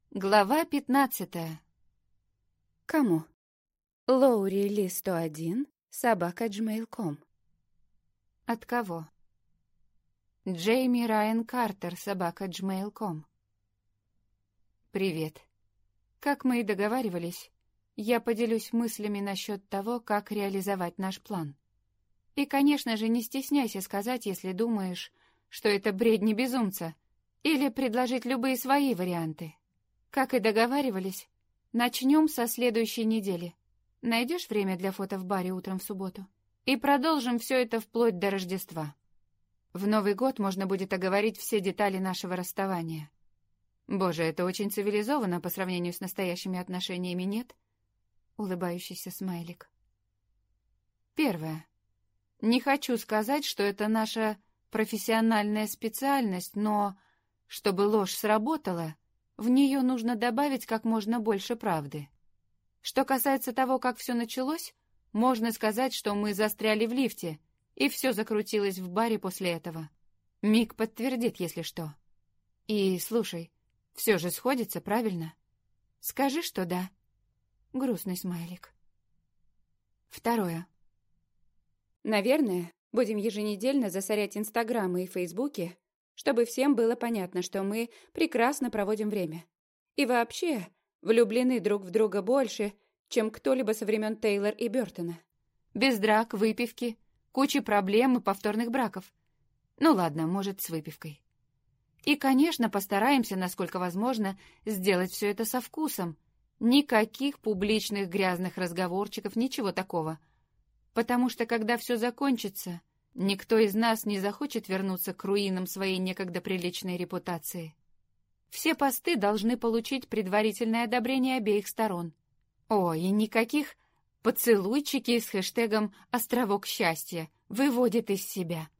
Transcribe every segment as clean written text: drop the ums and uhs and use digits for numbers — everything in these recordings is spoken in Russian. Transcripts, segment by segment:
Глава 15. Кому? laurili101@gmail.com. От кого? Джейми Райан Картер @gmail.com. Привет. Как мы и договаривались, я поделюсь мыслями насчет того, как реализовать наш план. И, конечно же, не стесняйся сказать, если думаешь, что это бредни безумца, или предложить любые свои варианты. Как и договаривались, начнем со следующей недели. Найдешь время для фото в баре утром в субботу? И продолжим все это вплоть до Рождества. В Новый год можно будет оговорить все детали нашего расставания. Боже, это очень цивилизованно по сравнению с настоящими отношениями, нет? Улыбающийся смайлик. Первое. Не хочу сказать, что это наша профессиональная специальность, но чтобы ложь сработала, в нее нужно добавить как можно больше правды. Что касается того, как все началось, можно сказать, что мы застряли в лифте, и все закрутилось в баре после этого. Мик подтвердит, если что. И, слушай, все же сходится, правильно? Скажи, что да. Грустный смайлик. Второе. Наверное, будем еженедельно засорять инстаграмы и фейсбуки, чтобы всем было понятно, что мы прекрасно проводим время. И вообще, влюблены друг в друга больше, чем кто-либо со времен Тейлор и Бёртона. Без драк, выпивки, кучи проблем и повторных браков. Ну ладно, может, с выпивкой. И, конечно, постараемся, насколько возможно, сделать все это со вкусом. Никаких публичных грязных разговорчиков, ничего такого. Потому что, когда все закончится, никто из нас не захочет вернуться к руинам своей некогда приличной репутации. Все посты должны получить предварительное одобрение обеих сторон. О, и никаких поцелуйчики с хэштегом «Островок счастья» выводит из себя.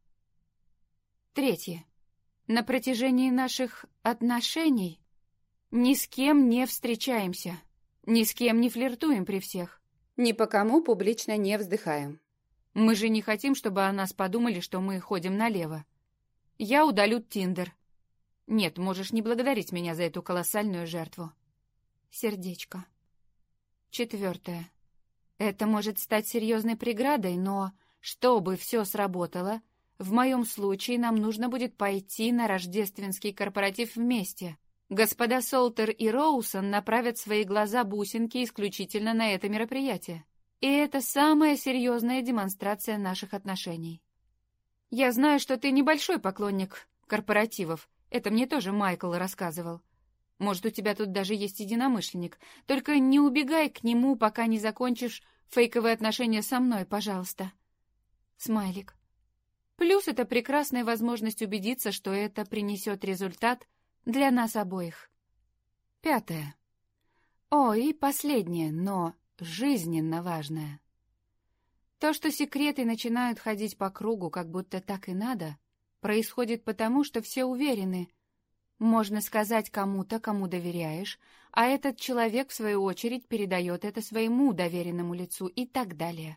Третье. На протяжении наших отношений ни с кем не встречаемся, ни с кем не флиртуем при всех. Ни по кому публично не вздыхаем. Мы же не хотим, чтобы о нас подумали, что мы ходим налево. Я удалю Тиндер. Нет, можешь не благодарить меня за эту колоссальную жертву. Сердечко. Четвертое. Это может стать серьезной преградой, но, чтобы все сработало, в моем случае нам нужно будет пойти на рождественский корпоратив вместе. Господа Солтер и Роусон направят свои глаза-бусинки исключительно на это мероприятие. И это самая серьезная демонстрация наших отношений. Я знаю, что ты небольшой поклонник корпоративов. Это мне тоже Майкл рассказывал. Может, у тебя тут даже есть единомышленник. Только не убегай к нему, пока не закончишь фейковые отношения со мной, пожалуйста. Смайлик. Плюс это прекрасная возможность убедиться, что это принесет результат для нас обоих. Пятое. О, и последнее, но жизненно важное. То, что секреты начинают ходить по кругу, как будто так и надо, происходит потому, что все уверены. Можно сказать кому-то, кому доверяешь, а этот человек, в свою очередь, передает это своему доверенному лицу и так далее.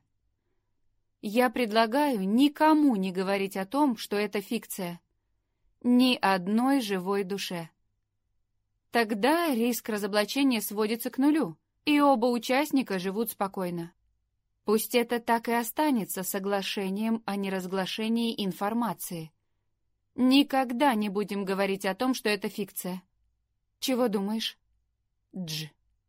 Я предлагаю никому не говорить о том, что это фикция. Ни одной живой душе. Тогда риск разоблачения сводится к нулю, и оба участника живут спокойно. Пусть это так и останется соглашением о неразглашении информации. Никогда не будем говорить о том, что это фикция. Чего думаешь? Дж.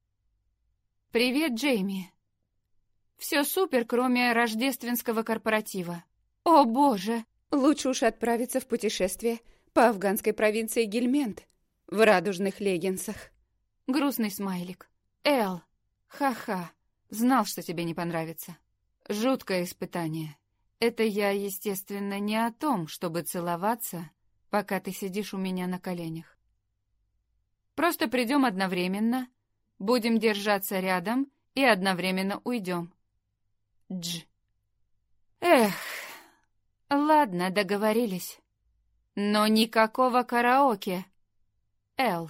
Привет, Джейми. Все супер, кроме рождественского корпоратива. О, боже! Лучше уж отправиться в путешествие по афганской провинции Гельмент в радужных леггинсах. Грустный смайлик. Эл, ха-ха, знал, что тебе не понравится. Жуткое испытание. Это я, естественно, не о том, чтобы целоваться, пока ты сидишь у меня на коленях. Просто придем одновременно, будем держаться рядом и одновременно уйдем. Дж. Эх, ладно, договорились. Но никакого караоке. Эл.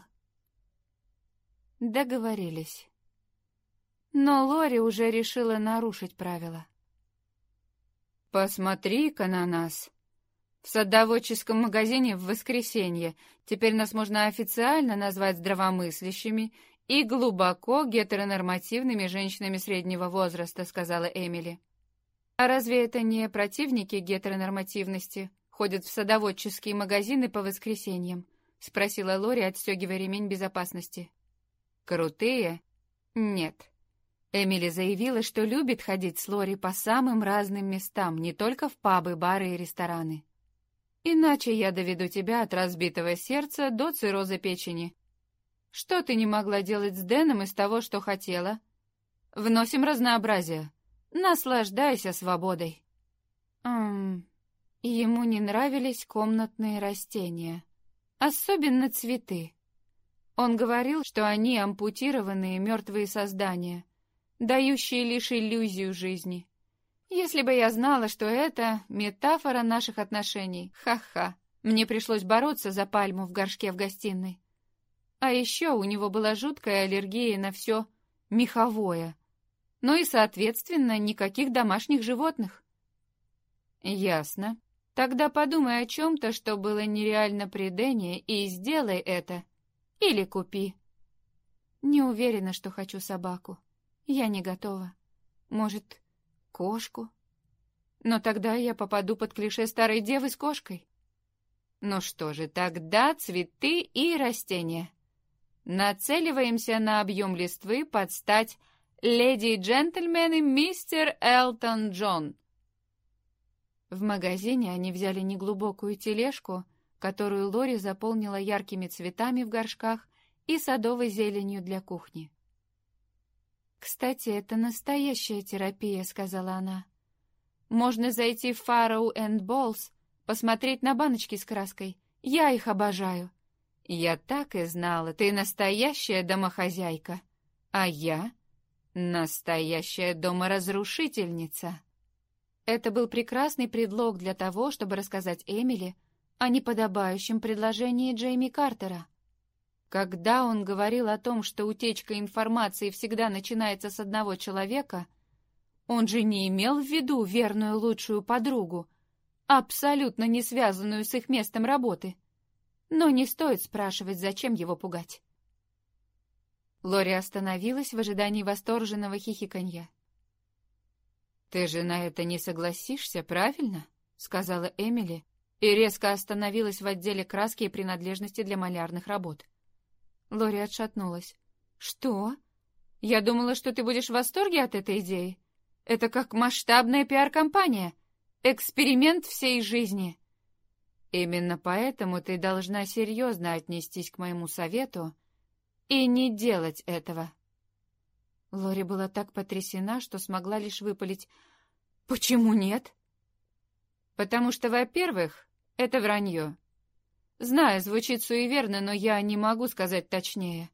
Договорились. Но Лори уже решила нарушить правила. «Посмотри-ка на нас. В садоводческом магазине в воскресенье. Теперь нас можно официально назвать здравомыслящими и глубоко гетеронормативными женщинами среднего возраста», — сказала Эмили. «А разве это не противники гетеронормативности ходят в садоводческие магазины по воскресеньям?» — спросила Лори, отстегивая ремень безопасности. «Крутые? Нет». Эмили заявила, что любит ходить с Лори по самым разным местам, не только в пабы, бары и рестораны. «Иначе я доведу тебя от разбитого сердца до цирроза печени. Что ты не могла делать с Дэном из того, что хотела? Вносим разнообразие. Наслаждайся свободой». Ему не нравились комнатные растения, особенно цветы. Он говорил, что они ампутированные мертвые создания, дающие лишь иллюзию жизни. Если бы я знала, что это метафора наших отношений, ха-ха, мне пришлось бороться за пальму в горшке в гостиной. А еще у него была жуткая аллергия на все меховое, ну и, соответственно, никаких домашних животных. Ясно. Тогда подумай о чем-то, что было нереально при Дэне, и сделай это. Или купи. Не уверена, что хочу собаку. Я не готова. Может, кошку? Но тогда я попаду под клише старой девы с кошкой. Ну что же, тогда цветы и растения. Нацеливаемся на объем листвы под стать «Леди и джентльмены, мистер Элтон Джон». В магазине они взяли неглубокую тележку, которую Лори заполнила яркими цветами в горшках и садовой зеленью для кухни. «Кстати, это настоящая терапия», — сказала она. «Можно зайти в Farrow and Balls, посмотреть на баночки с краской. Я их обожаю». «Я так и знала, ты настоящая домохозяйка, а я настоящая доморазрушительница». Это был прекрасный предлог для того, чтобы рассказать Эмили о неподобающем предложении Джейми Картера. Когда он говорил о том, что утечка информации всегда начинается с одного человека, он же не имел в виду верную лучшую подругу, абсолютно не связанную с их местом работы. Но не стоит спрашивать, зачем его пугать. Лори остановилась в ожидании восторженного хихиканья. «Ты же на это не согласишься, правильно?» — сказала Эмили, и резко остановилась в отделе краски и принадлежности для малярных работ. Лори отшатнулась. «Что? Я думала, что ты будешь в восторге от этой идеи. Это как масштабная пиар-компания. Эксперимент всей жизни». «Именно поэтому ты должна серьезно отнестись к моему совету и не делать этого». Лори была так потрясена, что смогла лишь выпалить: «Почему нет?» «Потому что, во-первых, это вранье. Знаю, звучит суеверно, но я не могу сказать точнее.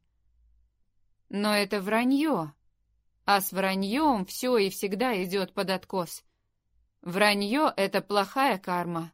Но это вранье, а с враньем все и всегда идет под откос. Вранье — это плохая карма».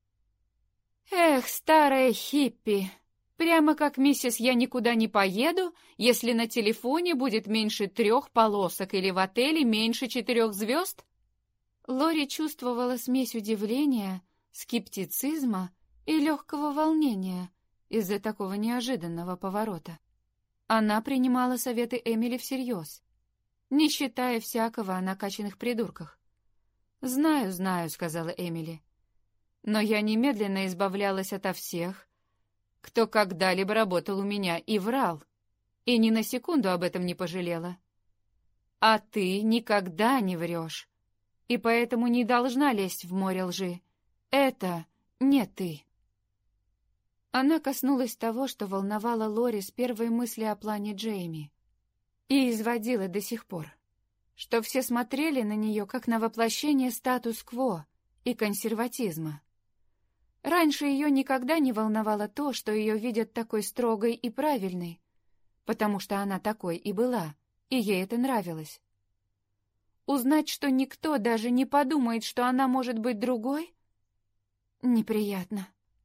«Эх, старая хиппи! Прямо как миссис «Я никуда не поеду», если на телефоне будет меньше 3 полосок или в отеле меньше 4 звезд?» Лори чувствовала смесь удивления, скептицизма и легкого волнения из-за такого неожиданного поворота. Она принимала советы Эмили всерьез, не считая всякого о накачанных придурках. «Знаю, знаю», — сказала Эмили. «Но я немедленно избавлялась ото всех, кто когда-либо работал у меня, и врал, и ни на секунду об этом не пожалела. А ты никогда не врешь, и поэтому не должна лезть в море лжи. Это не ты». Она коснулась того, что волновало Лори с первой мысли о плане Джейми, и изводила до сих пор, что все смотрели на нее как на воплощение статус-кво и консерватизма. Раньше ее никогда не волновало то, что ее видят такой строгой и правильной, потому что она такой и была, и ей это нравилось. Узнать, что никто даже не подумает, что она может быть другой, неприятно.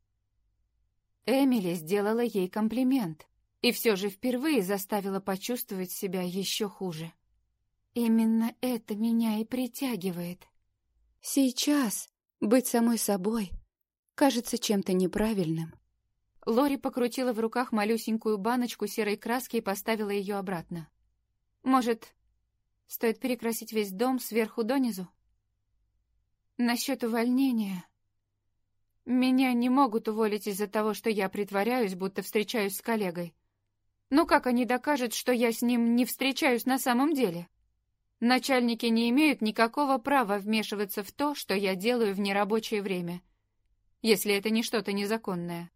Эмили сделала ей комплимент, и все же впервые заставила почувствовать себя еще хуже. Именно это меня и притягивает. Сейчас быть самой собой кажется чем-то неправильным. Лори покрутила в руках малюсенькую баночку серой краски и поставила ее обратно. Может, стоит перекрасить весь дом сверху донизу? Насчет увольнения. Меня не могут уволить из-за того, что я притворяюсь, будто встречаюсь с коллегой. Но как они докажут, что я с ним не встречаюсь на самом деле? Начальники не имеют никакого права вмешиваться в то, что я делаю в нерабочее время, если это не что-то незаконное.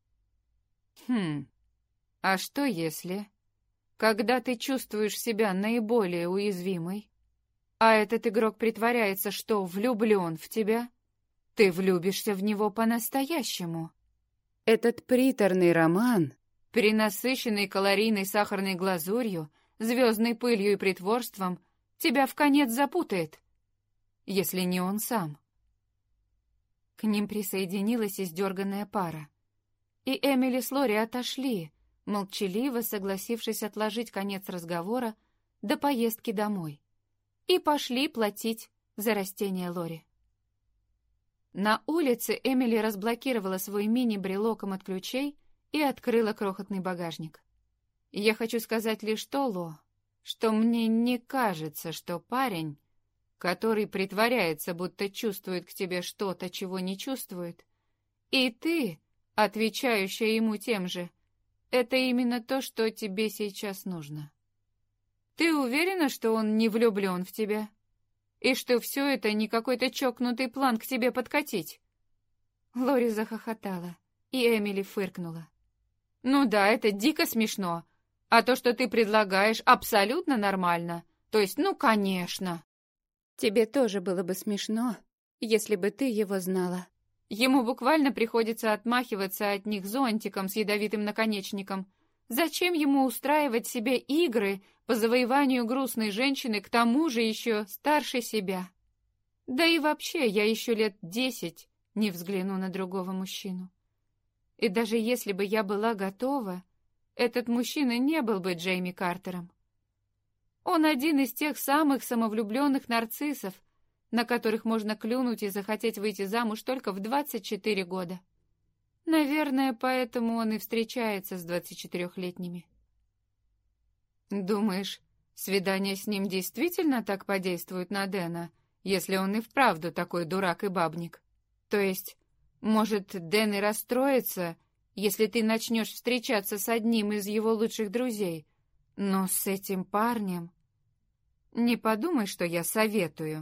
А что если, когда ты чувствуешь себя наиболее уязвимой, а этот игрок притворяется, что влюблен в тебя, ты влюбишься в него по-настоящему? Этот приторный роман, перенасыщенный калорийной сахарной глазурью, звездной пылью и притворством, тебя вконец запутает, если не он сам. К ним присоединилась издерганная пара. И Эмили с Лори отошли, молчаливо согласившись отложить конец разговора до поездки домой, и пошли платить за растения Лори. На улице Эмили разблокировала свой мини-брелоком от ключей и открыла крохотный багажник. Я хочу сказать лишь то, Ло, что мне не кажется, что парень, который притворяется, будто чувствует к тебе что-то, чего не чувствует, и ты, отвечающая ему тем же, это именно то, что тебе сейчас нужно. Ты уверена, что он не влюблен в тебя? И что все это не какой-то чокнутый план к тебе подкатить?» Лори захохотала, и Эмили фыркнула. «Ну да, это дико смешно. А то, что ты предлагаешь, абсолютно нормально. То есть, ну, конечно». «Тебе тоже было бы смешно, если бы ты его знала». Ему буквально приходится отмахиваться от них зонтиком с ядовитым наконечником. Зачем ему устраивать себе игры по завоеванию грустной женщины, к тому же еще старше себя? Да и вообще, я еще лет 10 не взгляну на другого мужчину. И даже если бы я была готова, этот мужчина не был бы Джейми Картером. Он один из тех самых самовлюбленных нарциссов, на которых можно клюнуть и захотеть выйти замуж только в 24 года. Наверное, поэтому он и встречается с 24-летними. Думаешь, свидание с ним действительно так подействует на Дэна, если он и вправду такой дурак и бабник? То есть, может, Дэн и расстроится, если ты начнешь встречаться с одним из его лучших друзей, но с этим парнем... Не подумай, что я советую.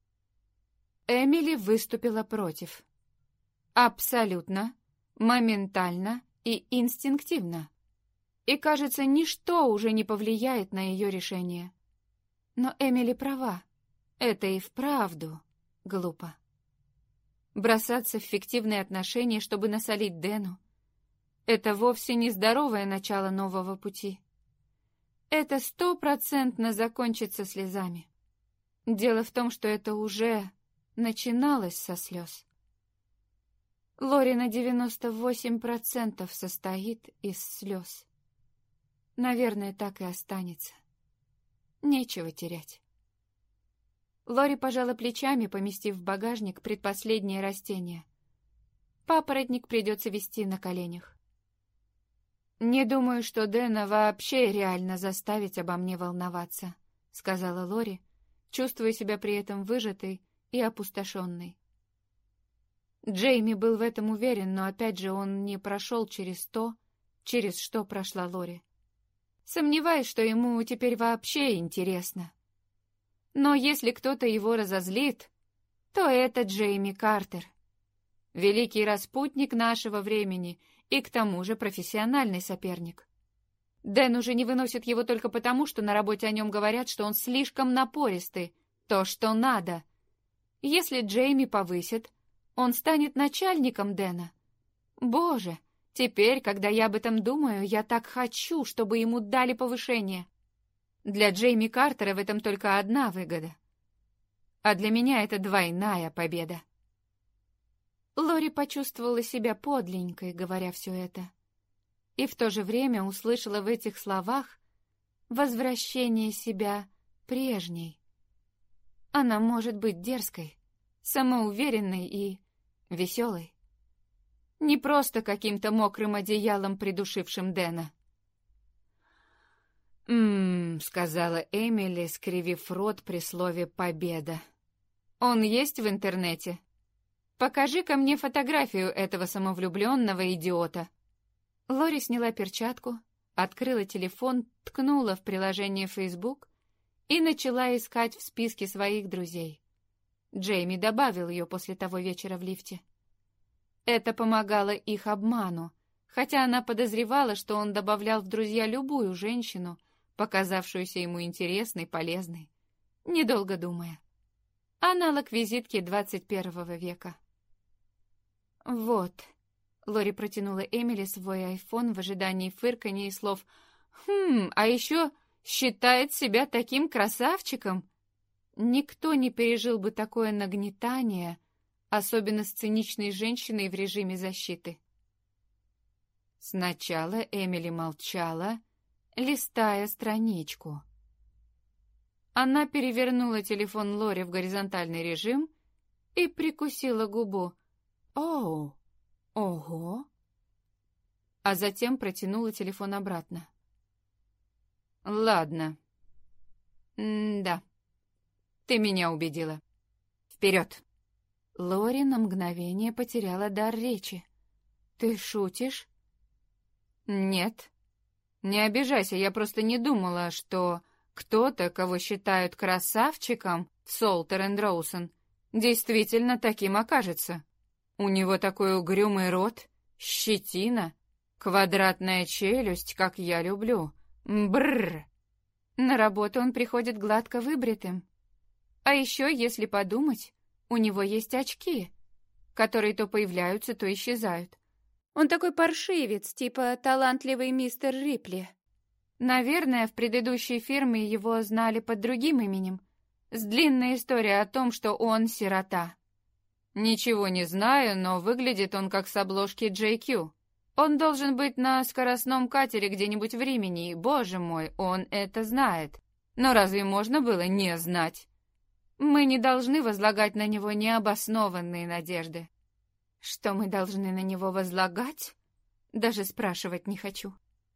Эмили выступила против. Абсолютно, моментально и инстинктивно. И, кажется, ничто уже не повлияет на ее решение. Но Эмили права. Это и вправду глупо. Бросаться в фиктивные отношения, чтобы насолить Дэну, это вовсе не здоровое начало нового пути. Это 100% закончится слезами. Дело в том, что это уже начиналось со слез. Лори на 98% состоит из слез. Наверное, так и останется. Нечего терять. Лори пожала плечами, поместив в багажник предпоследнее растение. Папоротник придется вести на коленях. «Не думаю, что Дэна вообще реально заставить обо мне волноваться», — сказала Лори, чувствуя себя при этом выжатой и опустошенной. Джейми был в этом уверен, но опять же он не прошел через то, через что прошла Лори. Сомневаюсь, что ему теперь вообще интересно. Но если кто-то его разозлит, то это Джейми Картер. Великий распутник нашего времени и к тому же профессиональный соперник. Дэн уже не выносит его только потому, что на работе о нем говорят, что он слишком напористый, то, что надо. Если Джейми повысит, он станет начальником Дэна. Боже, теперь, когда я об этом думаю, я так хочу, чтобы ему дали повышение. Для Джейми Картера в этом только одна выгода. А для меня это двойная победа. Лори почувствовала себя подленькой, говоря все это. И в то же время услышала в этих словах возвращение себя прежней. Она может быть дерзкой, самоуверенной и веселой. Не просто каким-то мокрым одеялом, придушившим Дэна. Сказала Эмили, скривив рот при слове «победа». «Он есть в интернете? Покажи-ка мне фотографию этого самовлюбленного идиота». Лори сняла перчатку, открыла телефон, ткнула в приложение Facebook и начала искать в списке своих друзей. Джейми добавил ее после того вечера в лифте. Это помогало их обману, хотя она подозревала, что он добавлял в друзья любую женщину, показавшуюся ему интересной, полезной, недолго думая. Аналог визитки 21 века. «Вот», — Лори протянула Эмили свой айфон в ожидании фырканья и слов «а еще считает себя таким красавчиком». Никто не пережил бы такое нагнетание, особенно с циничной женщиной в режиме защиты. Сначала Эмили молчала, листая страничку. Она перевернула телефон Лори в горизонтальный режим и прикусила губу. «Оу! Ого!» А затем протянула телефон обратно. «Ладно. Да. Ты меня убедила. Вперед!» Лори на мгновение потеряла дар речи. «Ты шутишь?» «Нет. Не обижайся, я просто не думала, что кто-то, кого считают красавчиком в Солтер энд Роусон, действительно таким окажется. У него такой угрюмый рот, щетина, квадратная челюсть, как я люблю. Бррр. На работу он приходит гладко выбритым. А еще, если подумать, у него есть очки, которые то появляются, то исчезают. Он такой паршивец, типа талантливый мистер Рипли. Наверное, в предыдущей фирме его знали под другим именем, с длинной историей о том, что он сирота. Ничего не знаю, но выглядит он как с обложки JQ. Он должен быть на скоростном катере где-нибудь в Римени, и, боже мой, он это знает. Но разве можно было не знать? Мы не должны возлагать на него необоснованные надежды. Что мы должны на него возлагать? Даже спрашивать не хочу.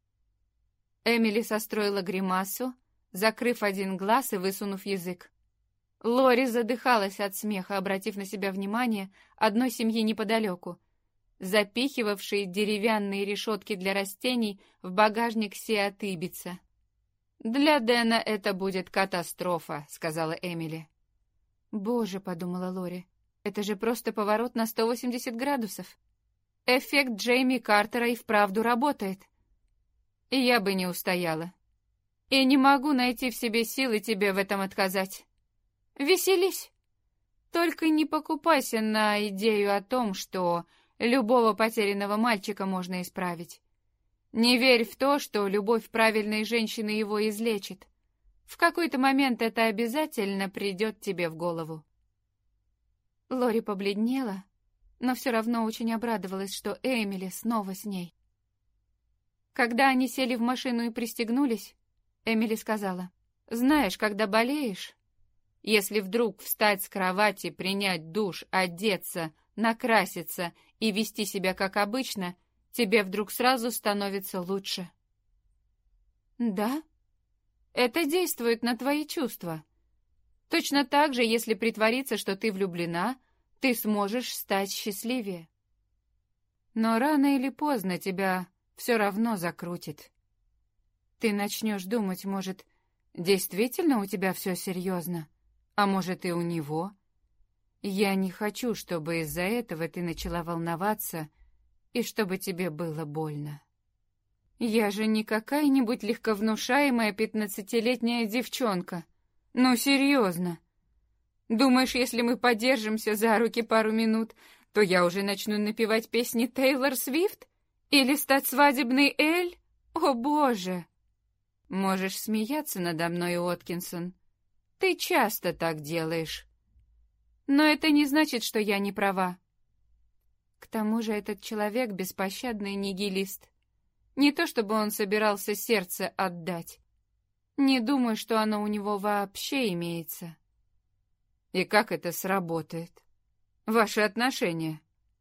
Эмили состроила гримасу, закрыв один глаз и высунув язык. Лори задыхалась от смеха, обратив на себя внимание одной семьи неподалеку, запихивавшей деревянные решетки для растений в багажник Сиат Ибица. «Для Дэна это будет катастрофа», — сказала Эмили. «Боже», — подумала Лори, — «это же просто поворот на 180 градусов. Эффект Джейми Картера и вправду работает. И я бы не устояла. И не могу найти в себе силы тебе в этом отказать. Веселись. Только не покупайся на идею о том, что любого потерянного мальчика можно исправить. Не верь в то, что любовь правильной женщины его излечит. В какой-то момент это обязательно придет тебе в голову». Лори побледнела, но все равно очень обрадовалась, что Эмили снова с ней. Когда они сели в машину и пристегнулись, Эмили сказала: «Знаешь, когда болеешь, если вдруг встать с кровати, принять душ, одеться, накраситься и вести себя как обычно, тебе вдруг сразу становится лучше». «Да? Это действует на твои чувства. Точно так же, если притвориться, что ты влюблена, ты сможешь стать счастливее. Но рано или поздно тебя все равно закрутит. Ты начнешь думать, может, действительно у тебя все серьезно, а может и у него. Я не хочу, чтобы из-за этого ты начала волноваться и чтобы тебе было больно. Я же не какая-нибудь легковнушаемая 15-летняя девчонка. Ну, серьезно. Думаешь, если мы подержимся за руки пару минут, то я уже начну напевать песни Тейлор Свифт? Или стать свадебной Эль? О, Боже! Можешь смеяться надо мной, Уоткинсон. Ты часто так делаешь. Но это не значит, что я не права. К тому же этот человек беспощадный нигилист. Не то чтобы он собирался сердце отдать. Не думаю, что оно у него вообще имеется. И как это сработает? Ваши отношения?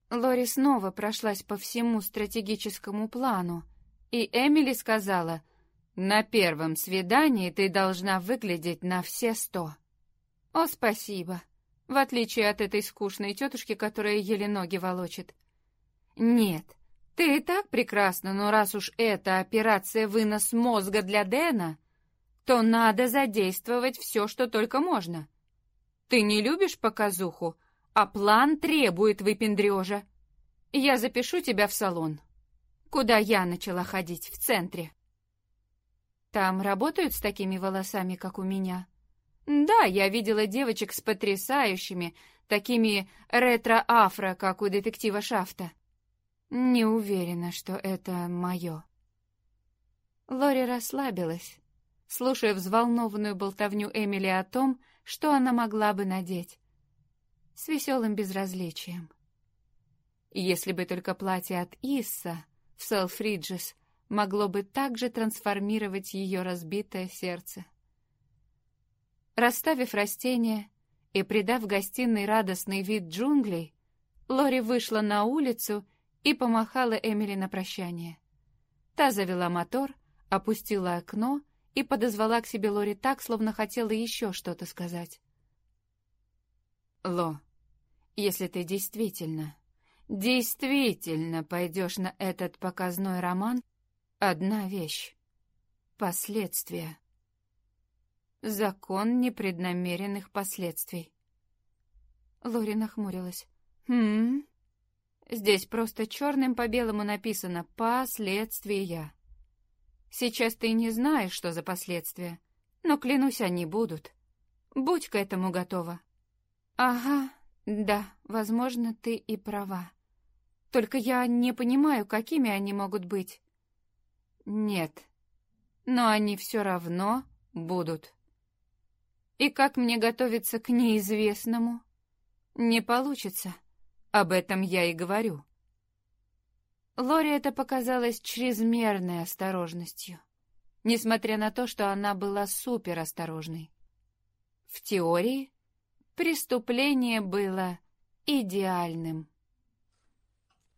Лори снова прошлась по всему стратегическому плану, и Эмили сказала: «На первом свидании ты должна выглядеть на все 100». «О, спасибо. В отличие от этой скучной тетушки, которая еле ноги волочит». «Нет, ты и так прекрасна, но раз уж это операция вынос мозга для Дэна, то надо задействовать все, что только можно. Ты не любишь показуху, а план требует выпендрежа. Я запишу тебя в салон, куда я начала ходить, в центре». «Там работают с такими волосами, как у меня?» «Да, я видела девочек с потрясающими, такими ретро-афро, как у детектива Шафта». «Не уверена, что это мое». Лори расслабилась, слушая взволнованную болтовню Эмили о том, что она могла бы надеть, с веселым безразличием. Если бы только платье от Исса в Селфриджес могло бы также трансформировать ее разбитое сердце. Расставив растения и придав гостиной радостный вид джунглей, Лори вышла на улицу и помахала Эмили на прощание. Та завела мотор, опустила окно и подозвала к себе Лори так, словно хотела еще что-то сказать. «Ло, если ты действительно пойдешь на этот показной роман, одна вещь — последствия. Закон непреднамеренных последствий». Лори нахмурилась. Здесь просто черным по белому написано «последствия». Сейчас ты не знаешь, что за последствия, но, клянусь, они будут. Будь к этому готова. Ага, да, возможно, ты и права. Только я не понимаю, какими они могут быть. Нет, но они все равно будут. И как мне готовиться к неизвестному? Не получится. Об этом я и говорю. Лори это показалось чрезмерной осторожностью, несмотря на то, что она была суперосторожной. В теории преступление было идеальным.